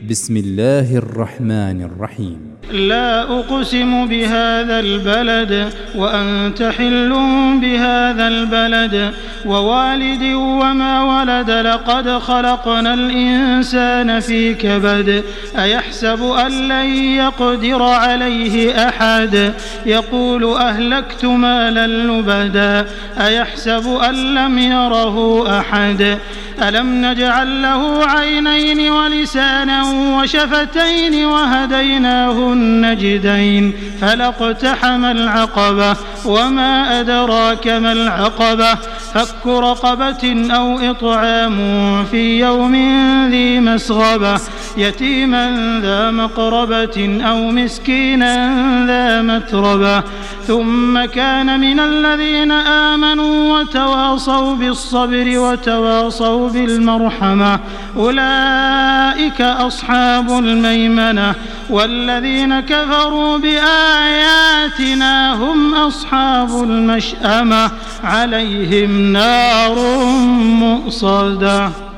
بسم الله الرحمن الرحيم. لا أقسم بهذا البلد وأنت حل بهذا البلد ووالد وما ولد لقد خلقنا الإنسان في كبد أيحسب أن لن يقدر عليه أحد يقول أهلكت مالا لبدا أيحسب أن لم يره أحد ألم نجعل له عينين ولسانا وشفتين وهديناه النجدين فلاقتحم العقبة وما أدراك ما العقبة فك رقبة أو إطعام في يوم ذي مسغبة يتيما ذا مقربة أو مسكينا ذا متربة ثم كان من الذين آمنوا وتواصوا بالصبر وتواصوا بالمرحمة أولئك أصحاب الميمنة والذين كفروا بآياتنا هم أصحاب المشأمة عليهم نار مؤصدة.